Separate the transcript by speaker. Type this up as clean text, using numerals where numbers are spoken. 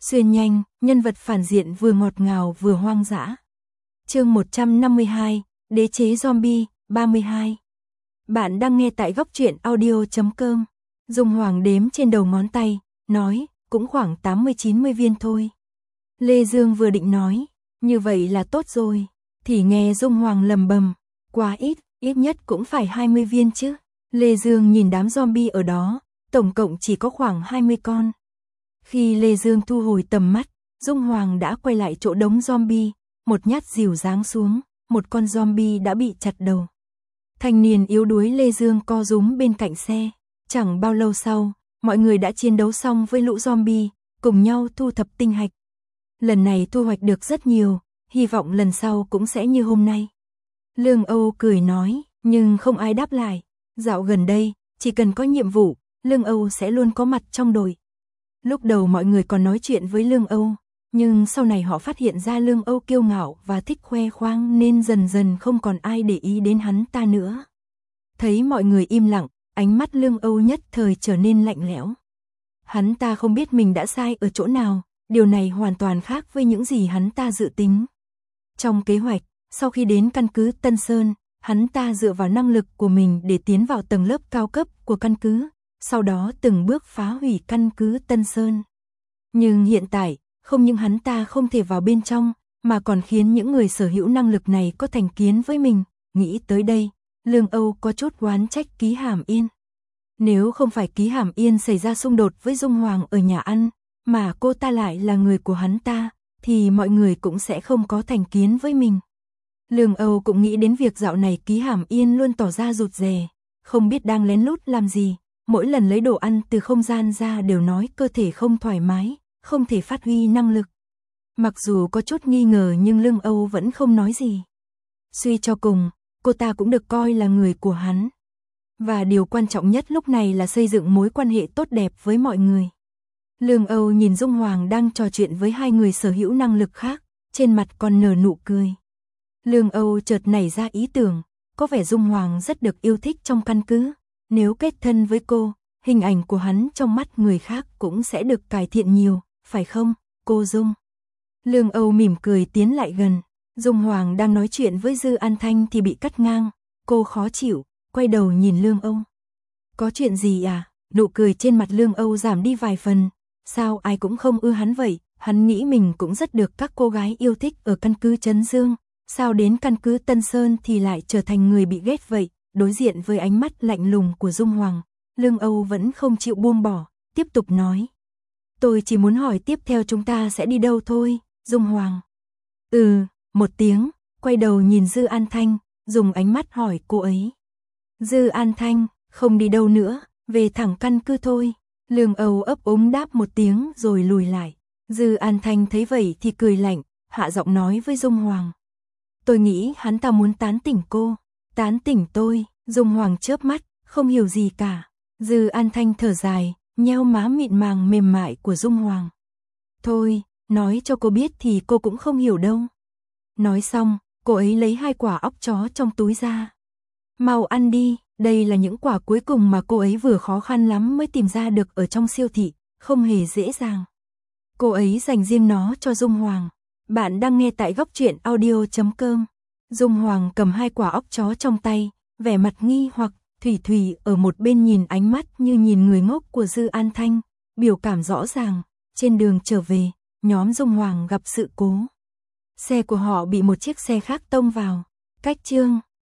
Speaker 1: Xuyên nhanh, nhân vật phản diện vừa ngọt ngào vừa hoang dã. Chương 152, Đế chế zombie, 32. Bạn đang nghe tại góc truyện audio.com. Dung Hoàng đếm trên đầu ngón tay, nói, cũng khoảng 80-90 viên thôi. Lê Dương vừa định nói, như vậy là tốt rồi, thì nghe Dung Hoàng lầm bầm, quá ít nhất cũng phải 20 viên chứ. Lê Dương nhìn đám zombie ở đó, tổng cộng chỉ có khoảng 20 con. Khi Lê Dương thu hồi tầm mắt, Dung Hoàng đã quay lại chỗ đống zombie, một nhát dìu giáng xuống, một con zombie đã bị chặt đầu. Thanh niên yếu đuối Lê Dương co rúm bên cạnh xe, chẳng bao lâu sau, mọi người đã chiến đấu xong với lũ zombie, cùng nhau thu thập tinh hạch. Lần này thu hoạch được rất nhiều, hy vọng lần sau cũng sẽ như hôm nay. Lương Âu cười nói, nhưng không ai đáp lại. Dạo gần đây, chỉ cần có nhiệm vụ, Lương Âu sẽ luôn có mặt trong đội. Lúc đầu mọi người còn nói chuyện với Lương Âu, nhưng sau này họ phát hiện ra Lương Âu kiêu ngạo và thích khoe khoang nên dần dần không còn ai để ý đến hắn ta nữa. Thấy mọi người im lặng, ánh mắt Lương Âu nhất thời trở nên lạnh lẽo. Hắn ta không biết mình đã sai ở chỗ nào, điều này hoàn toàn khác với những gì hắn ta dự tính. Trong kế hoạch, sau khi đến căn cứ Tân Sơn, hắn ta dựa vào năng lực của mình để tiến vào tầng lớp cao cấp của căn cứ, sau đó từng bước phá hủy căn cứ Tân Sơn. Nhưng hiện tại, không những hắn ta không thể vào bên trong, mà còn khiến những người sở hữu năng lực này có thành kiến với mình. Nghĩ tới đây, Lương Âu có chút oán trách Ký Hàm Yên. Nếu không phải Ký Hàm Yên xảy ra xung đột với Dung Hoàng ở nhà ăn, mà cô ta lại là người của hắn ta, thì mọi người cũng sẽ không có thành kiến với mình. Lương Âu cũng nghĩ đến việc dạo này Ký Hàm Yên luôn tỏ ra rụt rè, không biết đang lén lút làm gì, mỗi lần lấy đồ ăn từ không gian ra đều nói cơ thể không thoải mái, không thể phát huy năng lực. Mặc dù có chút nghi ngờ nhưng Lương Âu vẫn không nói gì. Suy cho cùng, cô ta cũng được coi là người của hắn. Và điều quan trọng nhất lúc này là xây dựng mối quan hệ tốt đẹp với mọi người. Lương Âu nhìn Dung Hoàng đang trò chuyện với hai người sở hữu năng lực khác, trên mặt còn nở nụ cười. Lương Âu chợt nảy ra ý tưởng, có vẻ Dung Hoàng rất được yêu thích trong căn cứ. Nếu kết thân với cô, hình ảnh của hắn trong mắt người khác cũng sẽ được cải thiện nhiều, phải không, cô Dung? Lương Âu mỉm cười tiến lại gần. Dung Hoàng đang nói chuyện với Dư An Thanh thì bị cắt ngang. Cô khó chịu, quay đầu nhìn Lương Âu. Có chuyện gì à? Nụ cười trên mặt Lương Âu giảm đi vài phần. Sao ai cũng không ưa hắn vậy? Hắn nghĩ mình cũng rất được các cô gái yêu thích ở căn cứ Trấn Dương. Sao đến căn cứ Tân Sơn thì lại trở thành người bị ghét vậy? Đối diện với ánh mắt lạnh lùng của Dung Hoàng, Lương Âu vẫn không chịu buông bỏ, tiếp tục nói. Tôi chỉ muốn hỏi tiếp theo chúng ta sẽ đi đâu thôi, Dung Hoàng. Một tiếng, quay đầu nhìn Dư An Thanh, dùng ánh mắt hỏi cô ấy. Dư An Thanh, không đi đâu nữa, về thẳng căn cứ thôi. Lương Âu ấp úng đáp một tiếng rồi lùi lại. Dư An Thanh thấy vậy thì cười lạnh, hạ giọng nói với Dung Hoàng. Tôi nghĩ hắn ta muốn tán tỉnh cô. Tán tỉnh tôi, Dung Hoàng chớp mắt, không hiểu gì cả. Dư An Thanh thở dài, nheo má mịn màng mềm mại của Dung Hoàng. Thôi, nói cho cô biết thì cô cũng không hiểu đâu. Nói xong, cô ấy lấy 2 quả óc chó trong túi ra. Mau ăn đi, đây là những quả cuối cùng mà cô ấy vừa khó khăn lắm mới tìm ra được ở trong siêu thị, không hề dễ dàng. Cô ấy dành riêng nó cho Dung Hoàng. Bạn đang nghe tại góc truyện audio.com. Dung Hoàng cầm 2 quả óc chó trong tay, vẻ mặt nghi hoặc, Thủy Thủy ở một bên nhìn ánh mắt như nhìn người ngốc của Dư An Thanh, biểu cảm rõ ràng. Trên đường trở về, nhóm Dung Hoàng gặp sự cố. Xe của họ bị một chiếc xe khác tông vào. Cách chương